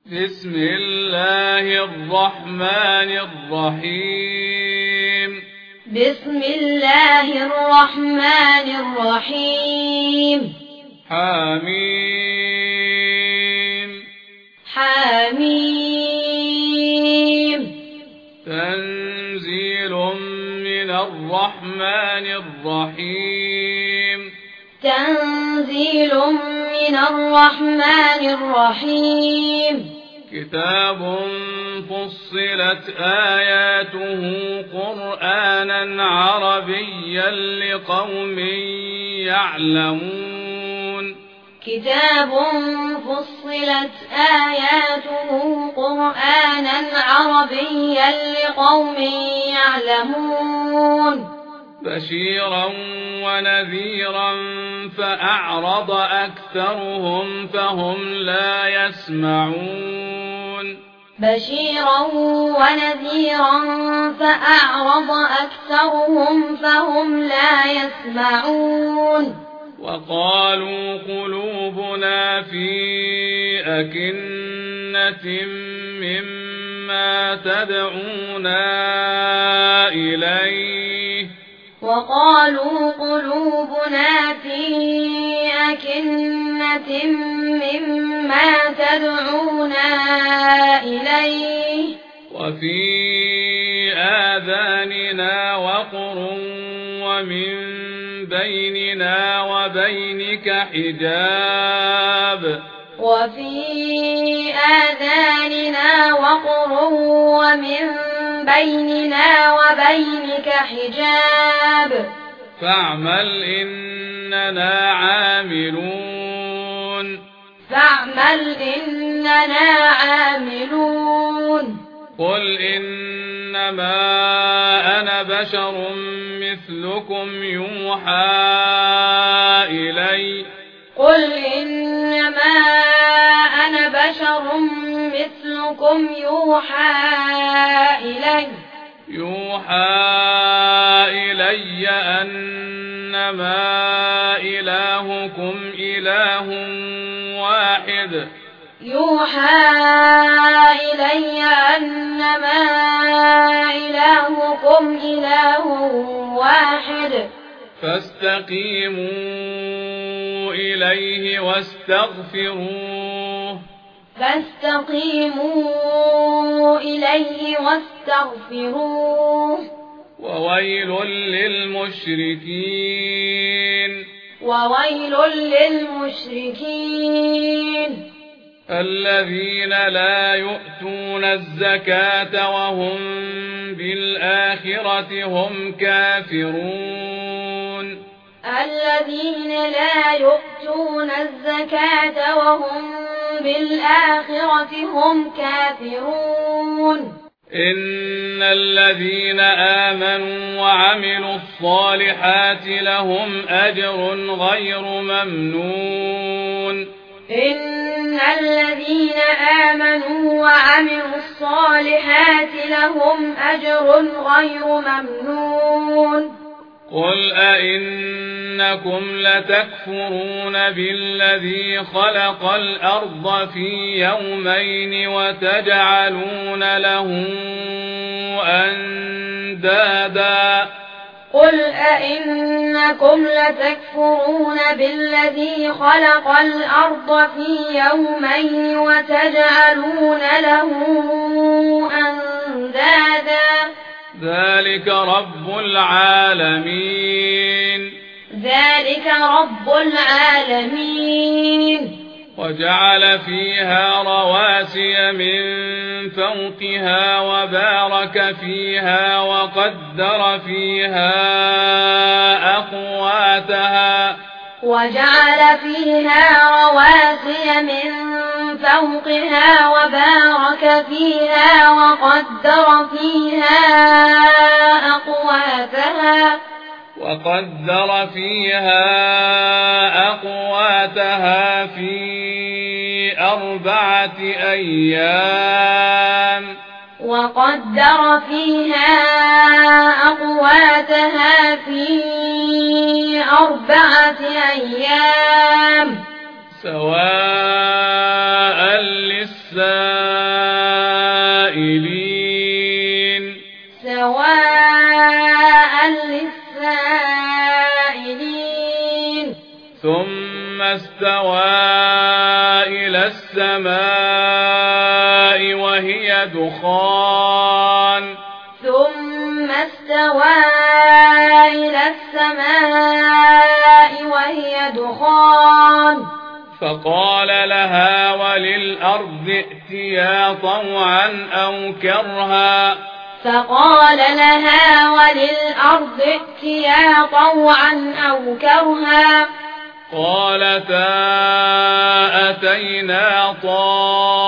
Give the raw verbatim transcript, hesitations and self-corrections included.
بسم الله الرحمن الرحيم بسم الله الرحمن الرحيم حميم حميم تنزيل من الرحمن الرحيم تنزيل من الرحمن الرحيم كتاب فصلت آياته قرآنا عربيا لقوم يعلمون كتاب فصلت آياته قرآنا عربيا لقوم يعلمون بشيرا ونذيرا فأعرض أكثرهم فهم لا يسمعون بشيرا ونذيرا فأعرض أكثرهم فهم لا يسمعون وقالوا قلوبنا في أكنة مما تدعونا إليه وقالوا قلوبنا في أكنة مما تدعونا إليه وفي آذاننا وقر ومن بيننا وبينك حجاب وفي آذاننا وقر ومن بيننا وبينك حجاب فاعمل إننا عاملون فاعمل إننا عاملون قل إنما أنا بشر مثلكم يوحى إلي قل إنما أنا بشر مثلكم يوحى إلي يوحى إلي أنما إلهكم إله واحد يوحى إلي أنما إلهكم إله واحد فاستقيموا إليه واستغفروه فاستقيموا إليه واستغفروه وويل للمشركين وويل للمشركين الذين لا يؤتون الزكاة وهم بالآخرة هم كافرون الذين لا يؤتون الزكاة وهم بالآخرة هم كافرون إن الذين آمنوا وعملوا الصالحات لهم أجر غير ممنون إن الذين آمنوا وعملوا الصالحات لهم أجر غير ممنون قل أئنكم لتكفرون بالذي خلق الأرض في يومين وتجعلون له أندادا قل أئنكم لتكفرون بالذي خلق الأرض في يومين وتجعلون له أندادا ذلك رب العالمين ذلك رب العالمين وجعل فيها رواسي من فوقها وبارك فيها وقدر فيها أقواتها وجعل فيها رواسي من فوقها وبارك فيها وقدر فيها أقواتها وقدر فيها أقواتها في أربعة أيام وقدر فيها أقواتها في أربعة أيام سواء للسائلين للسائلين سواء للسائلين ثم استوى إلى السماء وهي دخان ثم استوى إلى السماء وهي دخان فقال لها وللأرض ائتيا طوعا أو كرها فقال لها وللأرض ائتيا طوعا أو كرها قالتا أتينا طائعين